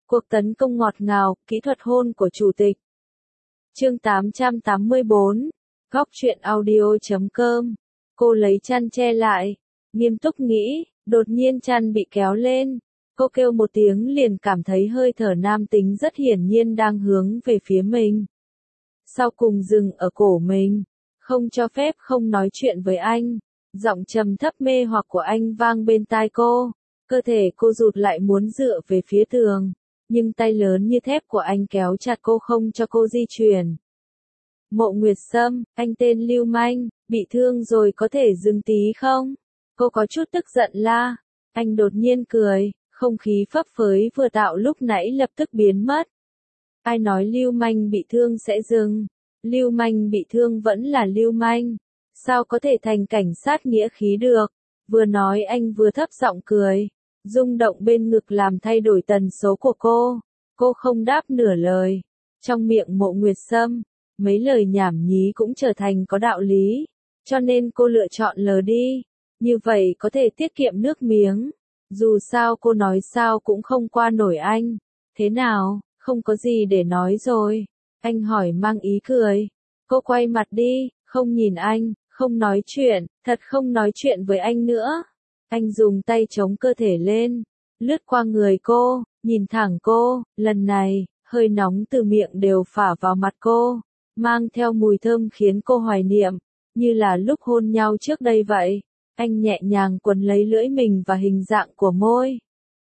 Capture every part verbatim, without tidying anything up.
Cuộc tấn công ngọt ngào, kỹ thuật hôn của chủ tịch. Chương tám trăm tám mươi bốn, góc truyện audio chấm com. Cô lấy chăn che lại, nghiêm túc nghĩ, đột nhiên chăn bị kéo lên. Cô kêu một tiếng liền cảm thấy hơi thở nam tính rất hiển nhiên đang hướng về phía mình. Sau cùng dừng ở cổ mình, không cho phép không nói chuyện với anh. Giọng trầm thấp mê hoặc của anh vang bên tai cô, cơ thể cô rụt lại muốn dựa về phía tường, nhưng tay lớn như thép của anh kéo chặt cô không cho cô di chuyển. Mộ Nguyệt Sâm, anh tên lưu manh, bị thương rồi có thể dừng tí không? Cô có chút tức giận la. Anh đột nhiên cười, không khí phấp phới vừa tạo lúc nãy lập tức biến mất. Ai nói lưu manh bị thương sẽ dừng? Lưu manh bị thương vẫn là lưu manh. Sao có thể thành cảnh sát nghĩa khí được? Vừa nói anh vừa thấp giọng cười. Rung động bên ngực làm thay đổi tần số của cô. Cô không đáp nửa lời. Trong miệng Mộ Nguyệt Sâm, mấy lời nhảm nhí cũng trở thành có đạo lý. Cho nên cô lựa chọn lờ đi. Như vậy có thể tiết kiệm nước miếng. Dù sao cô nói sao cũng không qua nổi anh. Thế nào, không có gì để nói rồi. Anh hỏi mang ý cười. Cô quay mặt đi, không nhìn anh, không nói chuyện, thật không nói chuyện với anh nữa. Anh dùng tay chống cơ thể lên, lướt qua người cô, nhìn thẳng cô, lần này, hơi nóng từ miệng đều phả vào mặt cô, mang theo mùi thơm khiến cô hoài niệm, như là lúc hôn nhau trước đây vậy. Anh nhẹ nhàng quấn lấy lưỡi mình và hình dạng của môi.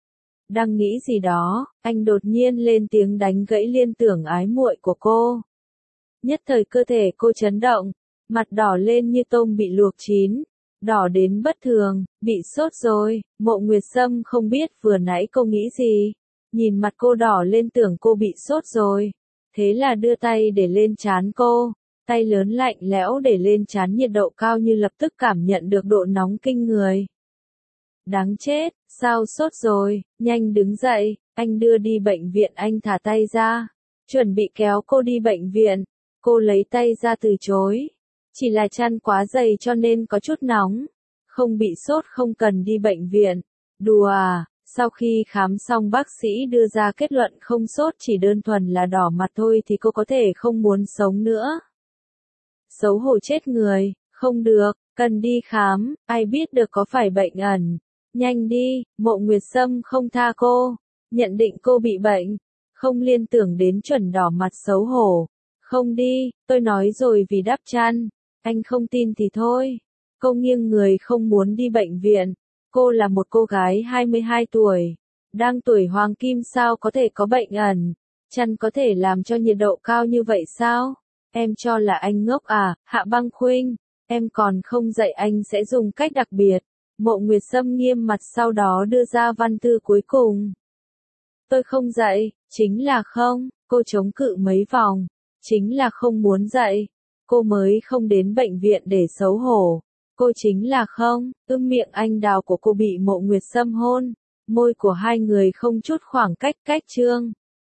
Đang nghĩ gì đó, anh đột nhiên lên tiếng đánh gãy liên tưởng ái muội của cô. Nhất thời cơ thể cô chấn động, mặt đỏ lên như tôm bị luộc chín, đỏ đến bất thường, bị sốt rồi. Mộ Nguyệt Sâm không biết vừa nãy cô nghĩ gì, nhìn mặt cô đỏ lên tưởng cô bị sốt rồi, thế là đưa tay để lên trán cô, tay lớn lạnh lẽo để lên trán nhiệt độ cao như lập tức cảm nhận được độ nóng kinh người. Đáng chết, sao sốt rồi, nhanh đứng dậy, anh đưa đi bệnh viện. Anh thả tay ra, chuẩn bị kéo cô đi bệnh viện, cô lấy tay ra từ chối. Chỉ là chăn quá dày cho nên có chút nóng, không bị sốt không cần đi bệnh viện. Đùa à, sau khi khám xong bác sĩ đưa ra kết luận không sốt chỉ đơn thuần là đỏ mặt thôi thì cô có thể không muốn sống nữa. Xấu hổ chết người, không được, cần đi khám, ai biết được có phải bệnh ẩn. Nhanh đi, Mộ Nguyệt Sâm không tha cô, nhận định cô bị bệnh, không liên tưởng đến chuẩn đỏ mặt xấu hổ. Không đi, tôi nói rồi vì đắp chăn, anh không tin thì thôi. Cô nghiêng người không muốn đi bệnh viện, cô là một cô gái hai mươi hai tuổi, đang tuổi hoàng kim sao có thể có bệnh ẩn, chăn có thể làm cho nhiệt độ cao như vậy sao? Em cho là anh ngốc à, Hạ Băng Khuynh, em còn không dạy anh sẽ dùng cách đặc biệt. Mộ Nguyệt Sâm nghiêm mặt sau đó đưa ra văn thư cuối cùng. Tôi không dạy, chính là không, cô chống cự mấy vòng, chính là không muốn dạy, cô mới không đến bệnh viện để xấu hổ, cô chính là không, ưm miệng anh đào của cô bị Mộ Nguyệt Sâm hôn, môi của hai người không chút khoảng cách cách trương.